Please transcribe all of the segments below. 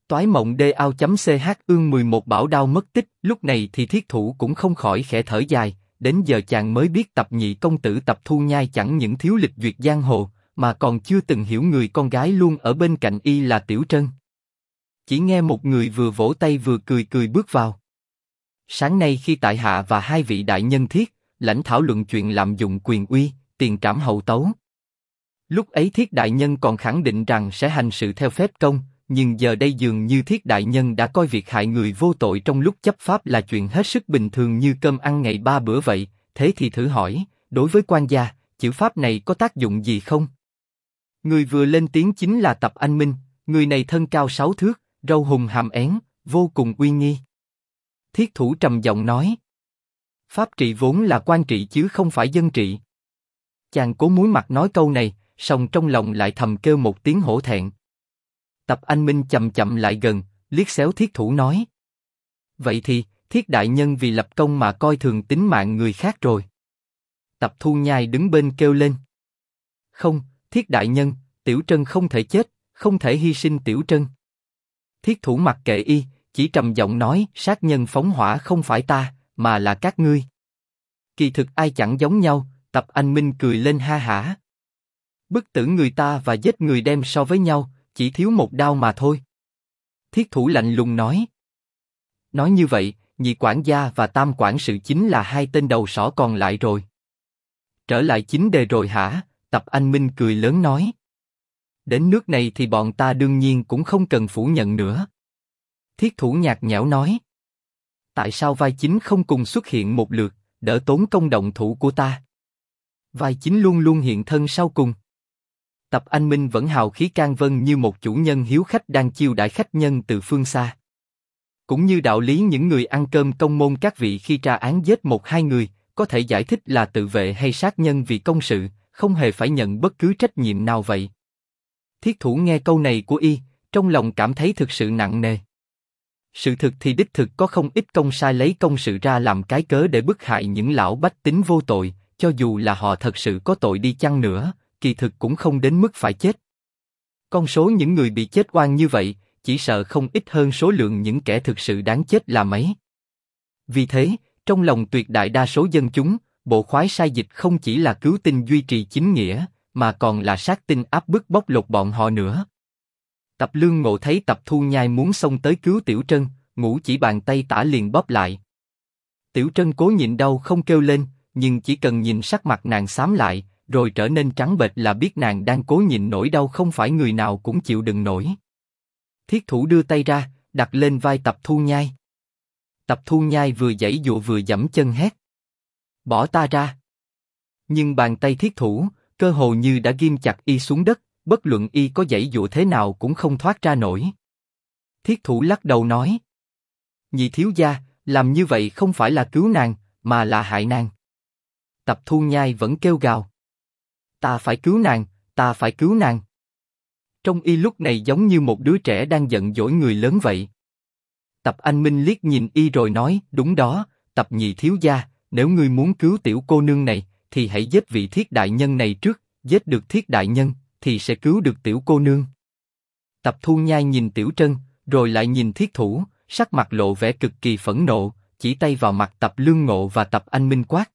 Toái mộng DAO.ch ương 11 bảo đao mất tích. Lúc này thì thiết thủ cũng không khỏi khẽ thở dài, đến giờ chàng mới biết Tập nhị công tử Tập Thu Nhai chẳng những thiếu lịch duyệt giang hồ, mà còn chưa từng hiểu người con gái luôn ở bên cạnh y là Tiểu Trân. Chỉ nghe một người vừa vỗ tay vừa cười cười bước vào. Sáng nay khi tại hạ và hai vị đại nhân Thiết, lãnh thảo luận chuyện lạm dụng quyền uy, tiền trảm hậu tấu. Lúc ấy Thiết đại nhân còn khẳng định rằng sẽ hành sự theo phép công, nhưng giờ đây dường như Thiết đại nhân đã coi việc hại người vô tội trong lúc chấp pháp là chuyện hết sức bình thường như cơm ăn ngày 3 bữa vậy. Thế thì thử hỏi, đối với quan gia, chữ pháp này có tác dụng gì không? Người vừa lên tiếng chính là Tập Anh Minh, người này thân cao 6 thước, râu hùng hàm én, vô cùng uy nghi. Thiết thủ trầm giọng nói: pháp trị vốn là quan trị chứ không phải dân trị. Chàng cố muối mặt nói câu này, song trong lòng lại thầm kêu một tiếng hổ thẹn. Tập Anh Minh chậm chậm lại gần, liếc xéo thiết thủ nói: vậy thì, Thiết đại nhân vì lập công mà coi thường tính mạng người khác rồi. Tập Thu Nhai đứng bên kêu lên: không, Thiết đại nhân, Tiểu Trân không thể chết, không thể hy sinh Tiểu Trân. Thiết thủ mặc kệ y, chỉ trầm giọng nói: sát nhân phóng hỏa không phải ta, mà là các ngươi. Kỳ thực ai chẳng giống nhau. Tập Anh Minh cười lên ha hả. Bức tử người ta và giết người đem so với nhau, chỉ thiếu một đao mà thôi. Thiết thủ lạnh lùng nói: nói như vậy, nhị quản gia và tam quản sự chính là hai tên đầu sỏ còn lại rồi. Trở lại chính đề rồi hả? Tập Anh Minh cười lớn nói: đến nước này thì bọn ta đương nhiên cũng không cần phủ nhận nữa. Thiết thủ nhạt nhẽo nói: tại sao vai chính không cùng xuất hiện một lượt, đỡ tốn công động thủ của ta? Vai chính luôn luôn hiện thân sau cùng. Tập Anh Minh vẫn hào khí can vân như một chủ nhân hiếu khách đang chiêu đãi khách nhân từ phương xa. Cũng như đạo lý những người ăn cơm công môn các vị khi tra án giết một hai người, có thể giải thích là tự vệ hay sát nhân vì công sự, không hề phải nhận bất cứ trách nhiệm nào vậy. Thiết thủ nghe câu này của y, trong lòng cảm thấy thực sự nặng nề. Sự thực thì đích thực có không ít công sai lấy công sự ra làm cái cớ để bức hại những lão bách tính vô tội, cho dù là họ thật sự có tội đi chăng nữa, kỳ thực cũng không đến mức phải chết. Con số những người bị chết oan như vậy, chỉ sợ không ít hơn số lượng những kẻ thực sự đáng chết là mấy. Vì thế, trong lòng tuyệt đại đa số dân chúng, bộ khoái sai dịch không chỉ là cứu tinh duy trì chính nghĩa, mà còn là sát tinh áp bức bóc lột bọn họ nữa. Tập Lương Ngộ thấy Tập Thu Nhai muốn xông tới cứu Tiểu Trân, ngũ chỉ bàn tay tả liền bóp lại. Tiểu Trân cố nhịn đau không kêu lên, nhưng chỉ cần nhìn sắc mặt nàng xám lại, rồi trở nên trắng bệch là biết nàng đang cố nhịn nỗi đau không phải người nào cũng chịu đựng nổi. Thiết thủ đưa tay ra, đặt lên vai Tập Thu Nhai. Tập Thu Nhai vừa giãy giụa vừa giẫm chân hét: bỏ ta ra! Nhưng bàn tay thiết thủ, cơ hồ như đã ghim chặt y xuống đất, bất luận y có giãy giụa thế nào cũng không thoát ra nổi. Thiết thủ lắc đầu nói: nhị thiếu gia, làm như vậy không phải là cứu nàng, mà là hại nàng. Tập Thu Nhai vẫn kêu gào: ta phải cứu nàng, ta phải cứu nàng. Trong y lúc này giống như một đứa trẻ đang giận dỗi người lớn vậy. Tập Anh Minh liếc nhìn y rồi nói: đúng đó, Tập nhị thiếu gia, nếu ngươi muốn cứu tiểu cô nương này, thì hãy giết vị Thiết đại nhân này trước, giết được Thiết đại nhân, thì sẽ cứu được tiểu cô nương. Tập Thu Nhai nhìn Tiểu Trân, rồi lại nhìn thiết thủ, sắc mặt lộ vẻ cực kỳ phẫn nộ, chỉ tay vào mặt Tập Lương Ngộ và Tập Anh Minh quát: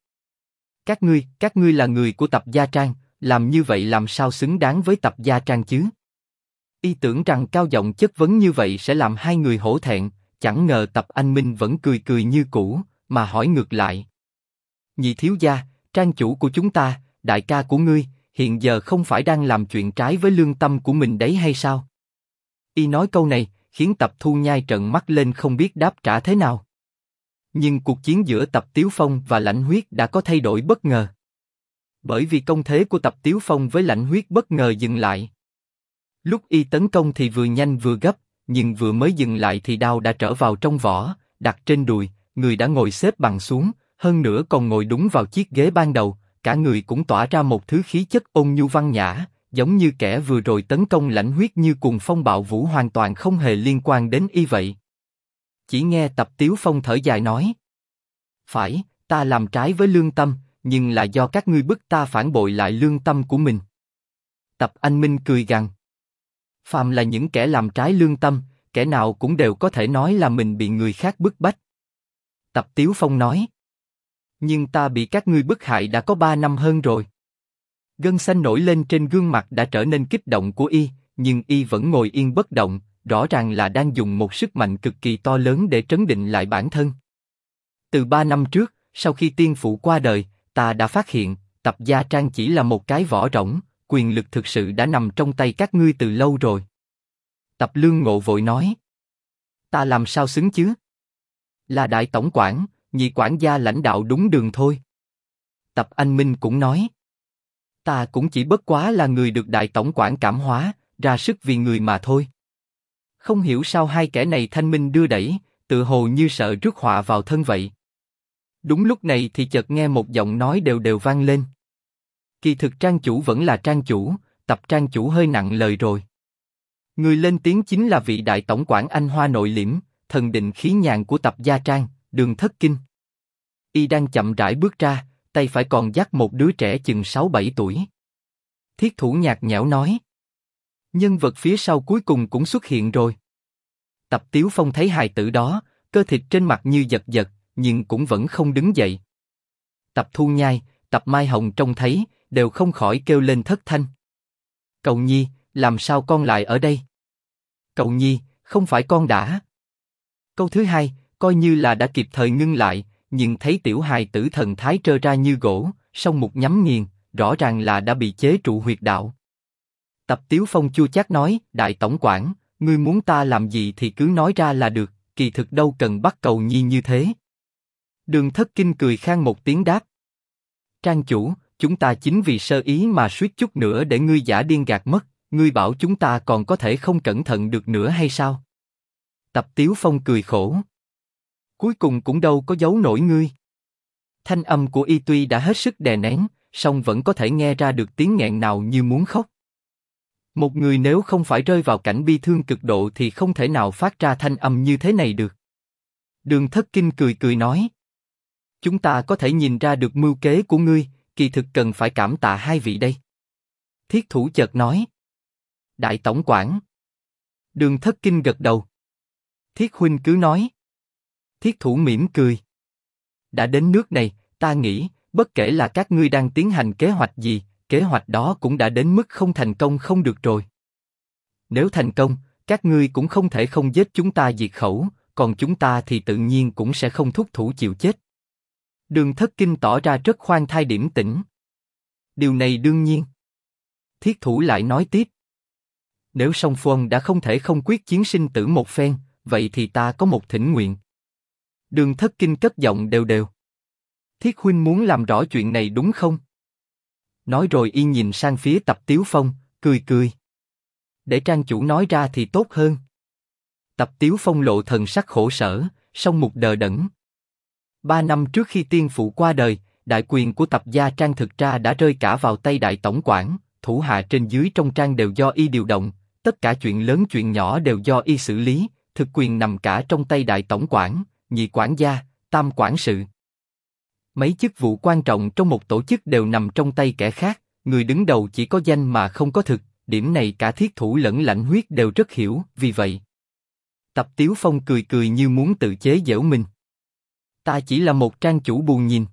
các ngươi là người của Tập Gia Trang, làm như vậy làm sao xứng đáng với Tập Gia Trang chứ? Y tưởng rằng cao giọng chất vấn như vậy sẽ làm hai người hổ thẹn, chẳng ngờ Tập Anh Minh vẫn cười cười như cũ, mà hỏi ngược lại: nhị thiếu gia, trang chủ của chúng ta, đại ca của ngươi, hiện giờ không phải đang làm chuyện trái với lương tâm của mình đấy hay sao? Y nói câu này, khiến Tập Thu Nhai trợn mắt lên không biết đáp trả thế nào. Nhưng cuộc chiến giữa Tập Tiếu Phong và Lãnh Huyết đã có thay đổi bất ngờ. Bởi vì công thế của Tập Tiếu Phong với Lãnh Huyết bất ngờ dừng lại. Lúc y tấn công thì vừa nhanh vừa gấp, nhưng vừa mới dừng lại thì đao đã trở vào trong vỏ, đặt trên đùi, người đã ngồi xếp bằng xuống, hơn nữa còn ngồi đúng vào chiếc ghế ban đầu, cả người cũng tỏa ra một thứ khí chất ôn nhu văn nhã, giống như kẻ vừa rồi tấn công Lãnh Huyết như cuồng phong bạo vũ hoàn toàn không hề liên quan đến y vậy. Chỉ nghe Tập Tiếu Phong thở dài nói: phải, ta làm trái với lương tâm, nhưng là do các ngươi bức ta phản bội lại lương tâm của mình. Tập Anh Minh cười gằn: phàm là những kẻ làm trái lương tâm, kẻ nào cũng đều có thể nói là mình bị người khác bức bách. Tập Tiếu Phong nói. Nhưng ta bị các ngươi bức hại đã có 3 năm hơn rồi. Gân xanh nổi lên trên gương mặt đã trở nên kích động của y, nhưng y vẫn ngồi yên bất động, rõ ràng là đang dùng một sức mạnh cực kỳ to lớn để trấn định lại bản thân. Từ 3 năm trước, sau khi tiên phụ qua đời, ta đã phát hiện, Tập Gia Trang chỉ là một cái vỏ rỗng, quyền lực thực sự đã nằm trong tay các ngươi từ lâu rồi. Tập Lương Ngộ vội nói. Ta làm sao xứng chứ? Là đại tổng quản, nhị quản gia lãnh đạo đúng đường thôi. Tập Anh Minh cũng nói. Ta cũng chỉ bất quá là người được đại tổng quản cảm hóa, ra sức vì người mà thôi. Không hiểu sao hai kẻ này thanh minh đưa đẩy, tự hồ như sợ rước họa vào thân vậy. Đúng lúc này thì chợt nghe một giọng nói đều đều vang lên. Kỳ thực Trang chủ vẫn là Trang chủ, Tập Trang chủ hơi nặng lời rồi. Người lên tiếng chính là vị đại tổng quản Anh Hoa nội liễm, thần định khí nhàn của Tập Gia Trang, Đường Thất Kinh. Y đang chậm rãi bước ra, tay phải còn dắt một đứa trẻ chừng 6-7 tuổi. Thiết Thủ nhạt nhẽo nói. Nhân vật phía sau cuối cùng cũng xuất hiện rồi. Tập Tiếu Phong thấy hài tử đó, cơ thịt trên mặt như giật giật, nhưng cũng vẫn không đứng dậy. Tập Thu Nhai, Tập Mai Hồng trông thấy, đều không khỏi kêu lên thất thanh. Cậu Nhi, làm sao con lại ở đây? Cậu Nhi, không phải con đã. Câu thứ hai, coi như là đã kịp thời ngưng lại, nhưng thấy tiểu hài tử thần thái trơ ra như gỗ, song mục nhắm nghiền, rõ ràng là đã bị chế trụ huyệt đạo. Tập Tiếu Phong chua chát nói, đại tổng quản, ngươi muốn ta làm gì thì cứ nói ra là được, kỳ thực đâu cần bắt cầu Nhi như thế. Đường Thất Kinh cười khan một tiếng đáp. Trang chủ, chúng ta chính vì sơ ý mà suýt chút nữa để ngươi giả điên gạt mất, ngươi bảo chúng ta còn có thể không cẩn thận được nữa hay sao? Tập Tiếu Phong cười khổ. Cuối cùng cũng đâu có giấu nổi ngươi. Thanh âm của y tuy đã hết sức đè nén, song vẫn có thể nghe ra được tiếng nghẹn nào như muốn khóc. Một người nếu không phải rơi vào cảnh bi thương cực độ thì không thể nào phát ra thanh âm như thế này được. Đường Thất Kinh cười cười nói. Chúng ta có thể nhìn ra được mưu kế của ngươi, kỳ thực cần phải cảm tạ hai vị đây. Thiết Thủ chợt nói. Đại tổng quản. Đường Thất Kinh gật đầu. Thiết huynh cứ nói. Thiết Thủ mỉm cười. Đã đến nước này, ta nghĩ, bất kể là các ngươi đang tiến hành kế hoạch gì, kế hoạch đó cũng đã đến mức không thành công không được rồi. Nếu thành công, các ngươi cũng không thể không giết chúng ta diệt khẩu, còn chúng ta thì tự nhiên cũng sẽ không thúc thủ chịu chết. Đường Thất Kinh tỏ ra rất khoan thai điềm tĩnh. Điều này đương nhiên. Thiết Thủ lại nói tiếp. Nếu song phương đã không thể không quyết chiến sinh tử một phen, vậy thì ta có một thỉnh nguyện. Đường Thất Kinh cất giọng đều đều. Thiết huynh muốn làm rõ chuyện này đúng không? Nói rồi y nhìn sang phía Tập Tiếu Phong, cười cười. Để Trang chủ nói ra thì tốt hơn. Tập Tiếu Phong lộ thần sắc khổ sở, song mục đờ đẫn. 3 năm trước khi tiên phụ qua đời, đại quyền của Tập Gia Trang thực ra đã rơi cả vào tay đại tổng quản, thủ hạ trên dưới trong trang đều do y điều động, tất cả chuyện lớn chuyện nhỏ đều do y xử lý, thực quyền nằm cả trong tay đại tổng quản, nhị quản gia, tam quản sự. Mấy chức vụ quan trọng trong một tổ chức đều nằm trong tay kẻ khác, người đứng đầu chỉ có danh mà không có thực, điểm này cả Thiết Thủ lẫn Lãnh Huyết đều rất hiểu, vì vậy. Tập Tiếu Phong cười cười như muốn tự chế giễu mình. Ta chỉ là một trang chủ bù nhìn.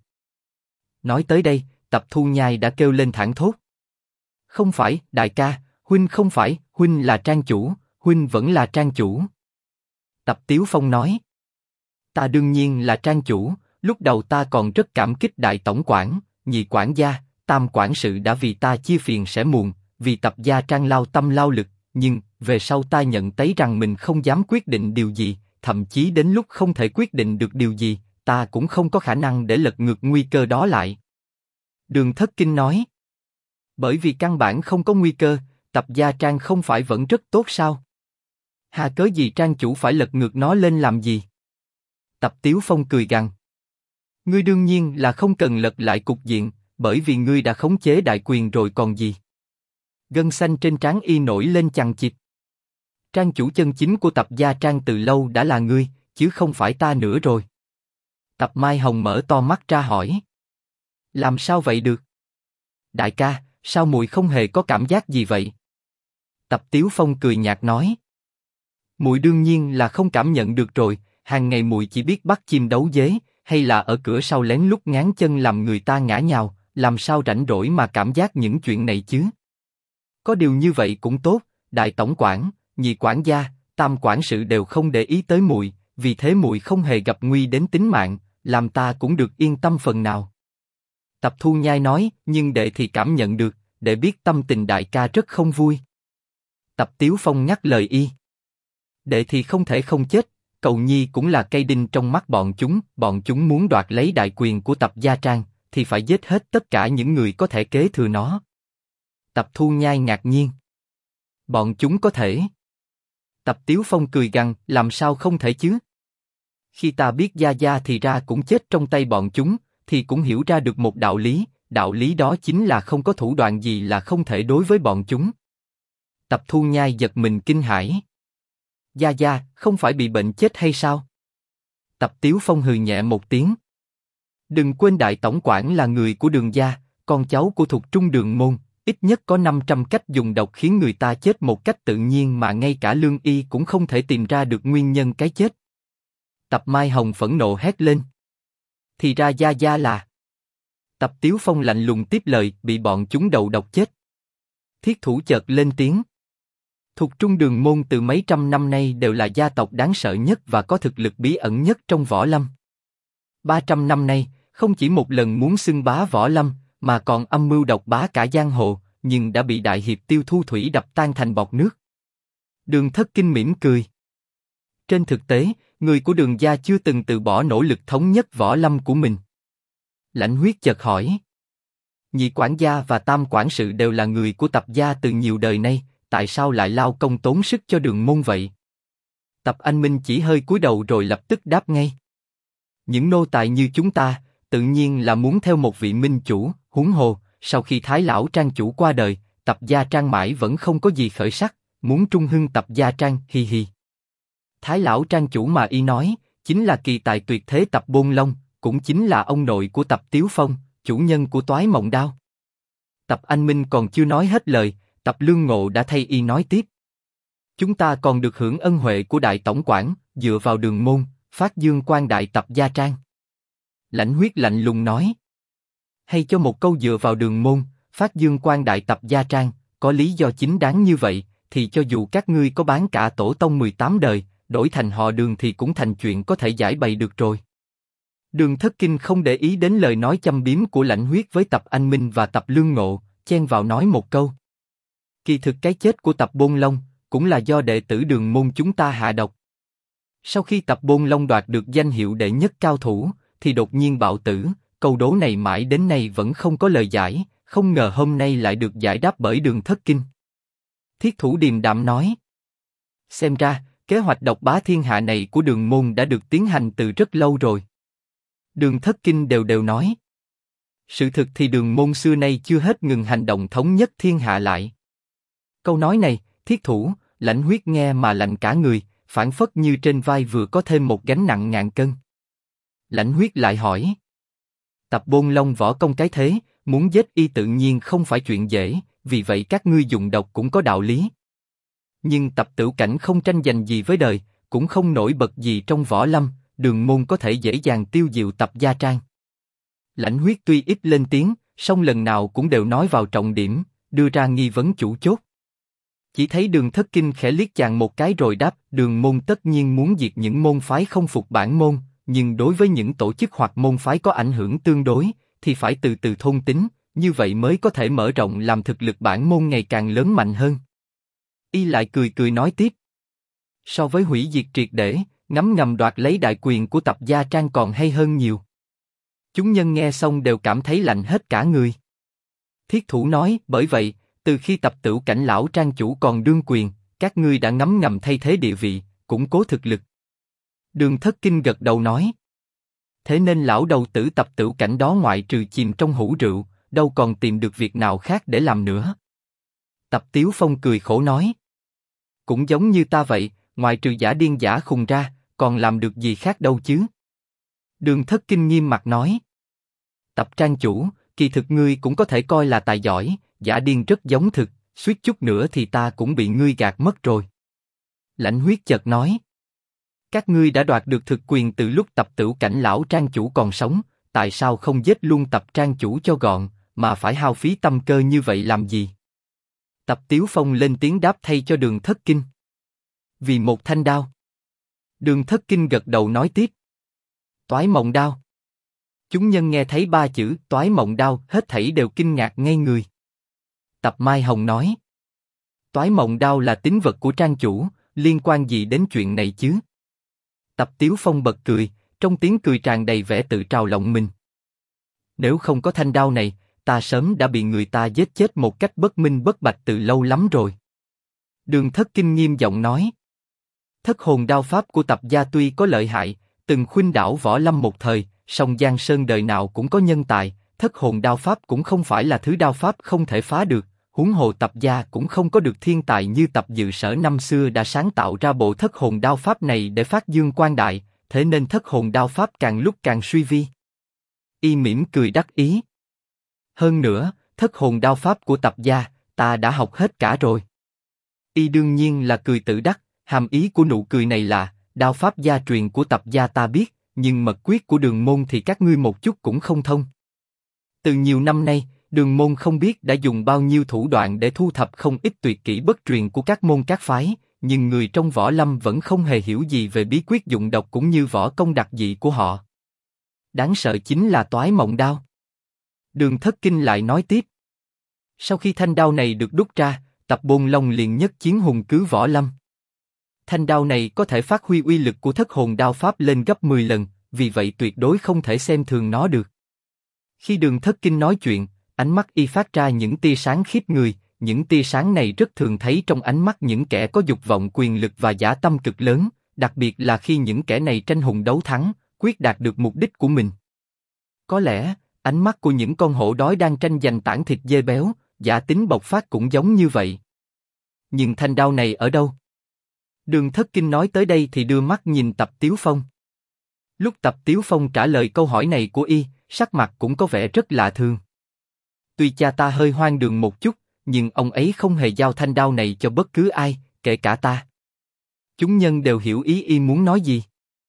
Nói tới đây, Tập Thu Nhai đã kêu lên thảng thốt. Không phải, đại ca, huynh không phải, huynh là trang chủ, huynh vẫn là trang chủ. Tập Tiếu Phong nói. Ta đương nhiên là trang chủ, lúc đầu ta còn rất cảm kích đại tổng quản, nhị quản gia, tam quản sự đã vì ta chia phiền sẻ muộn, vì Tập Gia Trang lao tâm lao lực, nhưng về sau ta nhận thấy rằng mình không dám quyết định điều gì, thậm chí đến lúc không thể quyết định được điều gì, ta cũng không có khả năng để lật ngược nguy cơ đó lại. Đường Thất Kinh nói. Bởi vì căn bản không có nguy cơ, Tập Gia Trang không phải vẫn rất tốt sao? Hà cớ gì trang chủ phải lật ngược nó lên làm gì? Tập Tiếu Phong cười gằn. Ngươi đương nhiên là không cần lật lại cục diện, bởi vì ngươi đã khống chế đại quyền rồi còn gì. Gân xanh trên trán y nổi lên chằng chịt. Trang chủ chân chính của Tập Gia Trang từ lâu đã là ngươi, chứ không phải ta nữa rồi. Tập Mai Hồng mở to mắt ra hỏi. Làm sao vậy được? Đại ca, sao muội không hề có cảm giác gì vậy? Tập Tiếu Phong cười nhạt nói. Muội đương nhiên là không cảm nhận được rồi, hàng ngày muội chỉ biết bắt chim đấu dế, hay là ở cửa sau lén lút ngáng chân làm người ta ngã nhào, làm sao rảnh rỗi mà cảm giác những chuyện này chứ? Có điều như vậy cũng tốt, đại tổng quản, nhị quản gia, tam quản sự đều không để ý tới muội, vì thế muội không hề gặp nguy đến tính mạng, làm ta cũng được yên tâm phần nào. Tập Thu Nhai nói, nhưng đệ thì cảm nhận được, đệ biết tâm tình đại ca rất không vui. Tập Tiếu Phong nhắc lời y. Đệ thì không thể không chết, Cầu Nhi cũng là cây đinh trong mắt bọn chúng muốn đoạt lấy đại quyền của Tập Gia Trang, thì phải giết hết tất cả những người có thể kế thừa nó. Tập Thu Nhai ngạc nhiên. Bọn chúng có thể. Tập Tiếu Phong cười gằn, làm sao không thể chứ? Khi ta biết Gia Gia thì ra cũng chết trong tay bọn chúng, thì cũng hiểu ra được một đạo lý đó chính là không có thủ đoạn gì là không thể đối với bọn chúng. Tập Thu Nhai giật mình kinh hãi. Gia Gia, không phải bị bệnh chết hay sao? Tập Tiếu Phong hừ nhẹ một tiếng. Đừng quên đại tổng quản là người của Đường gia, con cháu của Thục Trung Đường môn, ít nhất có 500 cách dùng độc khiến người ta chết một cách tự nhiên mà ngay cả lương y cũng không thể tìm ra được nguyên nhân cái chết. Tập Mai Hồng phẫn nộ hét lên. Thì ra Gia Gia là. Tập Tiếu Phong lạnh lùng tiếp lời, bị bọn chúng đầu độc chết. Thiết Thủ chợt lên tiếng. Thục Trung Đường môn từ mấy trăm năm nay đều là gia tộc đáng sợ nhất và có thực lực bí ẩn nhất trong võ lâm. 300 năm nay, không chỉ một lần muốn xưng bá võ lâm, mà còn âm mưu độc bá cả giang hồ, nhưng đã bị đại hiệp Tiêu Thu Thủy đập tan thành bọt nước. Đường Thất Kinh mỉm cười. Trên thực tế, người của Đường gia chưa từng từ bỏ nỗ lực thống nhất võ lâm của mình. Lãnh Huyết chợt hỏi. Nhị quản gia và tam quản sự đều là người của Tập gia từ nhiều đời nay, tại sao lại lao công tốn sức cho Đường môn vậy? Tập Anh Minh chỉ hơi cúi đầu rồi lập tức đáp ngay. Những nô tài như chúng ta, tự nhiên là muốn theo một vị minh chủ, huống hồ, sau khi Thái lão Trang chủ qua đời, Tập gia Trang mãi vẫn không có gì khởi sắc, muốn trung hưng Tập gia Trang, hi hi. Thái lão Trang chủ mà y nói, chính là kỳ tài tuyệt thế Tập Bôn Long, cũng chính là ông nội của Tập Tiếu Phong, chủ nhân của Toái Mộng Đao. Tập Anh Minh còn chưa nói hết lời, Tập Lương Ngộ đã thay y nói tiếp. Chúng ta còn được hưởng ân huệ của đại tổng quản, dựa vào Đường môn, phát dương quang đại Tập gia Trang. Lãnh Huyết lạnh lùng nói. Hay cho một câu dựa vào Đường môn, phát dương quang đại Tập gia Trang, có lý do chính đáng như vậy, thì cho dù các ngươi có bán cả tổ tông 18 đời, đổi thành họ Đường thì cũng thành chuyện có thể giải bày được rồi. Đường Thất Kinh không để ý đến lời nói châm biếm của Lãnh Huyết với Tập Anh Minh và Tập Lương Ngộ, chen vào nói một câu. Kỳ thực cái chết của Tập Bôn Long cũng là do đệ tử Đường môn chúng ta hạ độc. Sau khi Tập Bôn Long đoạt được danh hiệu đệ nhất cao thủ, thì đột nhiên bạo tử. Câu đố này mãi đến nay vẫn không có lời giải, không ngờ hôm nay lại được giải đáp bởi Đường Thất Kinh. Thiết Thủ điềm đạm nói. Xem ra, kế hoạch độc bá thiên hạ này của Đường môn đã được tiến hành từ rất lâu rồi. Đường Thất Kinh đều nói. Sự thực thì Đường môn xưa nay chưa hết ngừng hành động thống nhất thiên hạ lại. Câu nói này, Thiết Thủ, Lãnh Huyết nghe mà lạnh cả người, phảng phất như trên vai vừa có thêm một gánh nặng ngàn cân. Lãnh Huyết lại hỏi. Tập Bôn Long võ công cái thế, muốn giết y tự nhiên không phải chuyện dễ, vì vậy các ngươi dùng độc cũng có đạo lý. Nhưng Tập Tửu Cảnh không tranh giành gì với đời, cũng không nổi bật gì trong võ lâm, Đường môn có thể dễ dàng tiêu diệu Tập gia Trang. Lãnh Huyết tuy ít lên tiếng, song lần nào cũng đều nói vào trọng điểm, đưa ra nghi vấn chủ chốt. Chỉ thấy Đường Thất Kinh khẽ liếc chàng một cái rồi đáp, Đường môn tất nhiên muốn diệt những môn phái không phục bản môn, nhưng đối với những tổ chức hoặc môn phái có ảnh hưởng tương đối, thì phải từ từ thôn tính, như vậy mới có thể mở rộng làm thực lực bản môn ngày càng lớn mạnh hơn. Y lại cười cười nói tiếp. So với hủy diệt triệt để, ngấm ngầm đoạt lấy đại quyền của Tập gia Trang còn hay hơn nhiều. Chúng nhân nghe xong đều cảm thấy lạnh hết cả người. Thiết Thủ nói, bởi vậy, từ khi Tập Tửu Cảnh lão Trang chủ còn đương quyền, các ngươi đã ngấm ngầm thay thế địa vị, củng cố thực lực. Đường Thất Kinh gật đầu nói. Thế nên lão đầu tử Tập Tửu Cảnh đó ngoại trừ chìm trong hũ rượu, đâu còn tìm được việc nào khác để làm nữa. Tập Tiếu Phong cười khổ nói. Cũng giống như ta vậy, ngoài trừ giả điên giả khùng ra, còn làm được gì khác đâu chứ. Đường Thất Kinh nghiêm mặt nói. Tập Trang chủ, kỳ thực ngươi cũng có thể coi là tài giỏi, giả điên rất giống thực, suýt chút nữa thì ta cũng bị ngươi gạt mất rồi. Lãnh Huyết chợt nói. Các ngươi đã đoạt được thực quyền từ lúc Tập Tửu Cảnh lão trang chủ còn sống, tại sao không giết luôn Tập trang chủ cho gọn, mà phải hao phí tâm cơ như vậy làm gì? Tập Tiếu Phong lên tiếng đáp thay cho Đường Thất Kinh. Vì một thanh đao. Đường Thất Kinh gật đầu nói tiếp. Toái Mộng Đao. Chúng nhân nghe thấy ba chữ Toái Mộng Đao, hết thảy đều kinh ngạc ngây người. Tập Mai Hồng nói. Toái Mộng Đao là tín vật của trang chủ, liên quan gì đến chuyện này chứ? Tập Tiếu Phong bật cười, trong tiếng cười tràn đầy vẻ tự trào lòng mình. Nếu không có thanh đao này, ta sớm đã bị người ta giết chết một cách bất minh bất bạch từ lâu lắm rồi. Đường Thất Kinh nghiêm giọng nói. Thất hồn đao pháp của Tập gia tuy có lợi hại, từng khuynh đảo võ lâm một thời, song Giang Sơn đời nào cũng có nhân tài, thất hồn đao pháp cũng không phải là thứ đao pháp không thể phá được, huống hồ Tập gia cũng không có được thiên tài như Tập Dự Sở năm xưa đã sáng tạo ra bộ thất hồn đao pháp này để phát dương quang đại, thế nên thất hồn đao pháp càng lúc càng suy vi. Y mỉm cười đắc ý. Hơn nữa, thất hồn đao pháp của Tập gia, ta đã học hết cả rồi. Y đương nhiên là cười tự đắc, hàm ý của nụ cười này là, đao pháp gia truyền của Tập gia ta biết, nhưng mật quyết của Đường môn thì các ngươi một chút cũng không thông. Từ nhiều năm nay, Đường môn không biết đã dùng bao nhiêu thủ đoạn để thu thập không ít tuyệt kỹ bất truyền của các môn các phái, nhưng người trong võ lâm vẫn không hề hiểu gì về bí quyết dụng độc cũng như võ công đặc dị của họ. Đáng sợ chính là Toái Mộng Đao. Đường Thất Kinh lại nói tiếp. Sau khi thanh đao này được đúc ra, Tập Bôn Long liền nhất chiến hùng cứ võ lâm. Thanh đao này có thể phát huy uy lực của thất hồn đao pháp lên gấp 10 lần, vì vậy tuyệt đối không thể xem thường nó được. Khi Đường Thất Kinh nói chuyện, ánh mắt y phát ra những tia sáng khiếp người, những tia sáng này rất thường thấy trong ánh mắt những kẻ có dục vọng quyền lực và dã tâm cực lớn, đặc biệt là khi những kẻ này tranh hùng đấu thắng, quyết đạt được mục đích của mình. Có lẽ, ánh mắt của những con hổ đói đang tranh giành tảng thịt dê béo, dã tính bộc phát cũng giống như vậy. Nhưng thanh đao này ở đâu? Đường Thất Kinh nói tới đây thì đưa mắt nhìn Tập Tiếu Phong. Lúc Tập Tiếu Phong trả lời câu hỏi này của y, sắc mặt cũng có vẻ rất lạ thường. Tuy cha ta hơi hoang đường một chút, nhưng ông ấy không hề giao thanh đao này cho bất cứ ai, kể cả ta. Chúng nhân đều hiểu ý y muốn nói gì.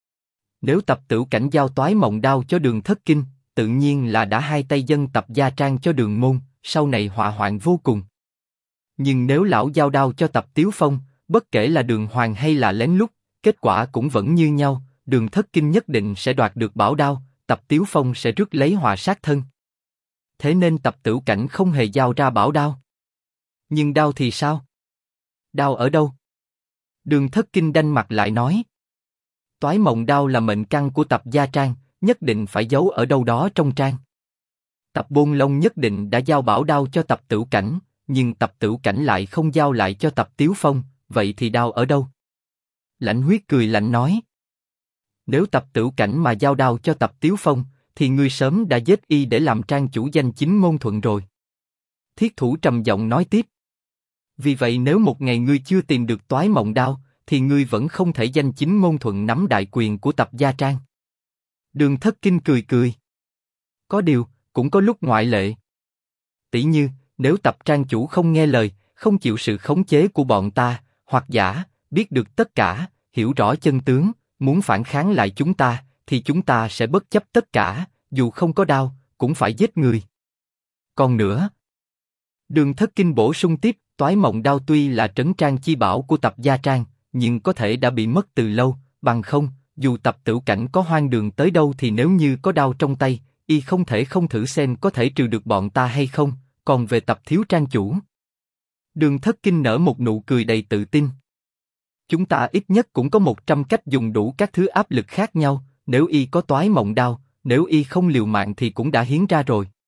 Nếu Tập Tửu Cảnh giao Toái Mộng Đao cho Đường Thất Kinh, tự nhiên là đã hai tay dân Tập gia trang cho Đường môn, sau này họa hoạn vô cùng. Nhưng nếu lão giao đao cho Tập Tiếu Phong, bất kể là đường hoàng hay là lén lút, kết quả cũng vẫn như nhau, Đường Thất Kinh nhất định sẽ đoạt được bảo đao, Tập Tiếu Phong sẽ rước lấy họa sát thân. Thế nên Tập Tửu Cảnh không hề giao ra bảo đao. Nhưng đao thì sao? Đao ở đâu? Đường Thất Kinh đanh mặt lại nói. Toái Mộng Đao là mệnh căn của Tập gia trang, nhất định phải giấu ở đâu đó trong trang. Tập Bôn Long nhất định đã giao bảo đao cho Tập Tửu Cảnh, nhưng Tập Tửu Cảnh lại không giao lại cho Tập Tiếu Phong, vậy thì đao ở đâu? Lãnh Huyết cười lạnh nói. Nếu Tập Tửu Cảnh mà giao đao cho Tập Tiếu Phong, thì ngươi sớm đã giết y để làm trang chủ danh chính ngôn thuận rồi. Thiết Thủ trầm giọng nói tiếp. Vì vậy nếu một ngày ngươi chưa tìm được Toái Mộng Đao, thì ngươi vẫn không thể danh chính ngôn thuận nắm đại quyền của Tập gia trang. Đường Thất Kinh cười cười. Có điều, cũng có lúc ngoại lệ. Tỷ như, nếu Tập trang chủ không nghe lời, không chịu sự khống chế của bọn ta, hoặc giả, biết được tất cả, hiểu rõ chân tướng, muốn phản kháng lại chúng ta, thì chúng ta sẽ bất chấp tất cả, dù không có đao, cũng phải giết người. Còn nữa, Đường Thất Kinh bổ sung tiếp, Toái Mộng Đao tuy là trấn trang chi bảo của Tập gia trang, nhưng có thể đã bị mất từ lâu, bằng không, dù Tập Tửu Cảnh có hoang đường tới đâu thì nếu như có đao trong tay, y không thể không thử xem có thể trừ được bọn ta hay không, còn về Tập thiếu trang chủ. Đường Thất Kinh nở một nụ cười đầy tự tin. Chúng ta ít nhất cũng có 100 cách dùng đủ các thứ áp lực khác nhau, nếu y có Toái Mộng Đao, nếu y không liều mạng thì cũng đã hiến ra rồi.